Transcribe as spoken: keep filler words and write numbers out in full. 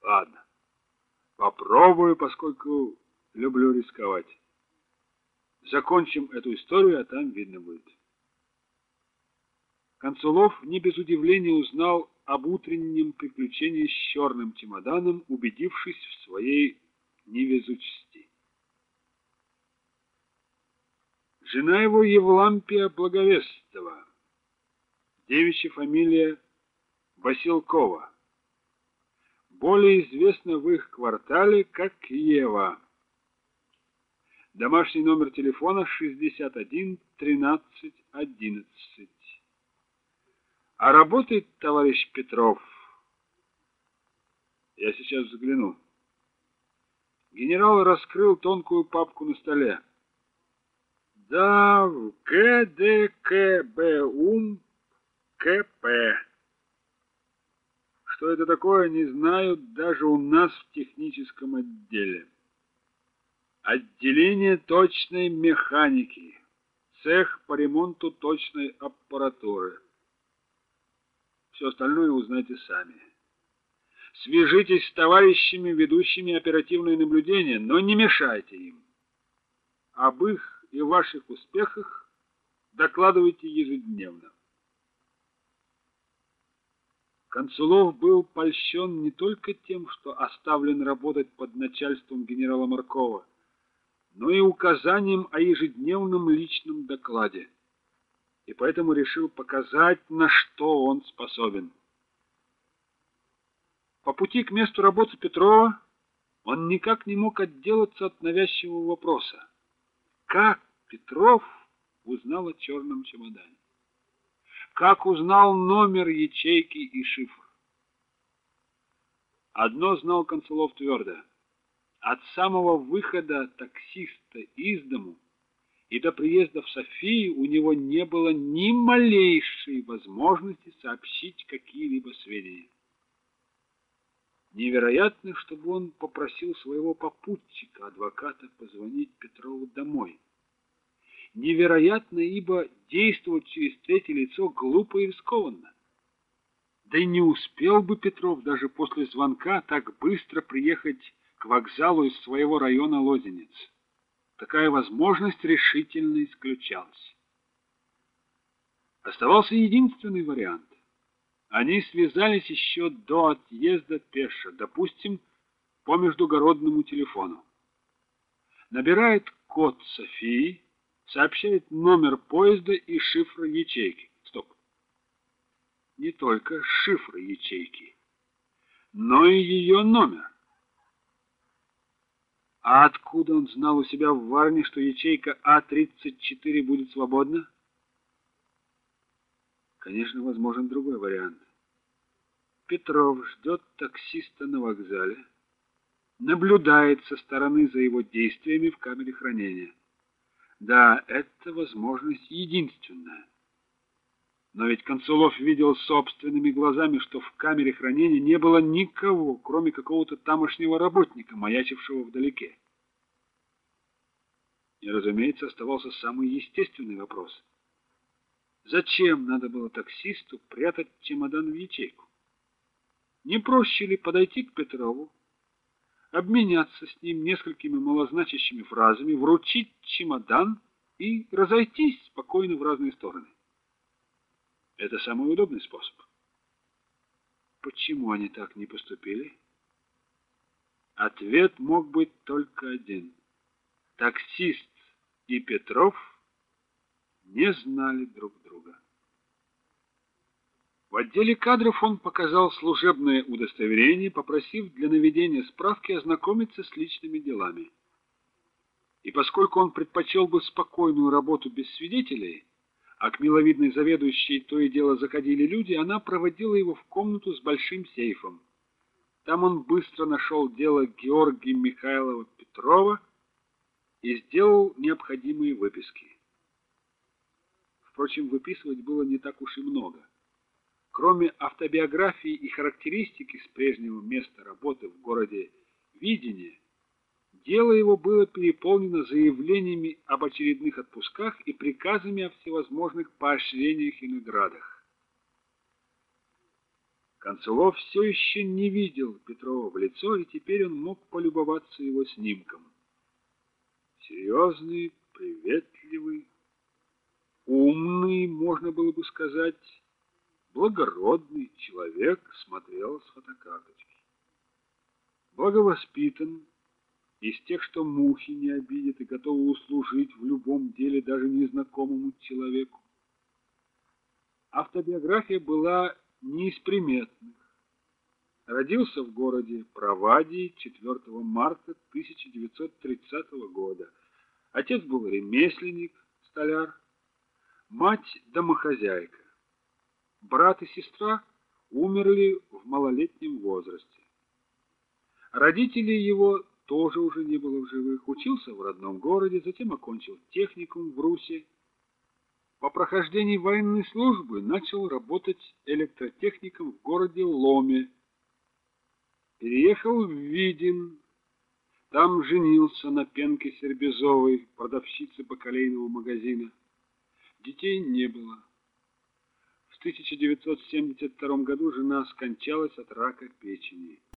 Ладно, попробую, поскольку люблю рисковать. Закончим эту историю, а там видно будет. Консулов не без удивления узнал об утреннем приключении с черным чемоданом, убедившись в своей невезучести. Жена его Евлампия Благовестова, девичья фамилия Василкова, более известна в их квартале как Ева. Домашний номер телефона шестьдесят один тринадцать одиннадцать. А работает товарищ Петров. Я сейчас взгляну. Генерал раскрыл тонкую папку на столе. Да, в ГДКБУМ КП. Что это такое, не знают даже у нас в техническом отделе. Отделение точной механики. Цех по ремонту точной аппаратуры. Все остальное узнайте сами. Свяжитесь с товарищами, ведущими оперативное наблюдение, но не мешайте им. Об их и ваших успехах докладывайте ежедневно. Консулов был польщен не только тем, что оставлен работать под начальством генерала Маркова, но и указанием о ежедневном личном докладе, и поэтому решил показать, на что он способен. По пути к месту работы Петрова он никак не мог отделаться от навязчивого вопроса. Как Петров узнал о черном чемодане? Как узнал номер ячейки и шифр? Одно знал Консулов твердо. От самого выхода таксиста из дому и до приезда в Софию у него не было ни малейшей возможности сообщить какие-либо сведения. Невероятно, чтобы он попросил своего попутчика, адвоката, позвонить Петрову домой. Невероятно, ибо действовать через третье лицо глупо и рискованно. Да и не успел бы Петров даже после звонка так быстро приехать к вокзалу из своего района Лозенец. Такая возможность решительно исключалась. Оставался единственный вариант. Они связались еще до отъезда пешо, допустим, по междугородному телефону. Набирает код Софии, сообщает номер поезда и шифр ячейки. Стоп. Не только шифр ячейки, но и ее номер. А откуда он знал у себя в Варне, что ячейка А тридцать четыре будет свободна? Конечно, возможен другой вариант. Петров ждет таксиста на вокзале, наблюдает со стороны за его действиями в камере хранения. Да, эта возможность единственная. Но ведь Консулов видел собственными глазами, что в камере хранения не было никого, кроме какого-то тамошнего работника, маячившего вдалеке. И, разумеется, оставался самый естественный вопрос. Зачем надо было таксисту прятать чемодан в ячейку? Не проще ли подойти к Петрову, обменяться с ним несколькими малозначащими фразами, вручить чемодан и разойтись спокойно в разные стороны? Это самый удобный способ. Почему они так не поступили? Ответ мог быть только один. Таксист и Петров не знали друг друга. В отделе кадров он показал служебное удостоверение, попросив для наведения справки ознакомиться с личными делами. И поскольку он предпочел бы спокойную работу без свидетелей, а к миловидной заведующей то и дело заходили люди, она проводила его в комнату с большим сейфом. Там он быстро нашел дело Георгия Михайлова Петрова и сделал необходимые выписки. Впрочем, выписывать было не так уж и много. Кроме автобиографии и характеристики с прежнего места работы в городе Видение, дело его было переполнено заявлениями об очередных отпусках и приказами о всевозможных поощрениях и наградах. Концелов все еще не видел Петрова в лицо, и теперь он мог полюбоваться его снимком. Серьезный, приветливый, умный, можно было бы сказать, благородный человек смотрел с фотокарточки. Благовоспитан, из тех, что мухи не обидят и готовы услужить в любом деле даже незнакомому человеку. Автобиография была не из приметных. Родился в городе Провадии четвёртого марта тысяча девятьсот тридцатого года. Отец был ремесленник, столяр, мать домохозяйка. Брат и сестра умерли в малолетнем возрасте. Родителей его тоже уже не было в живых. Учился в родном городе, затем окончил техникум в Русе. По прохождении военной службы начал работать электротехником в городе Ломе. Переехал в Видин. Там женился на Пенке Сербезовой, продавщице бакалейного магазина. Детей не было. В тысяча девятьсот семьдесят втором году жена скончалась от рака печени.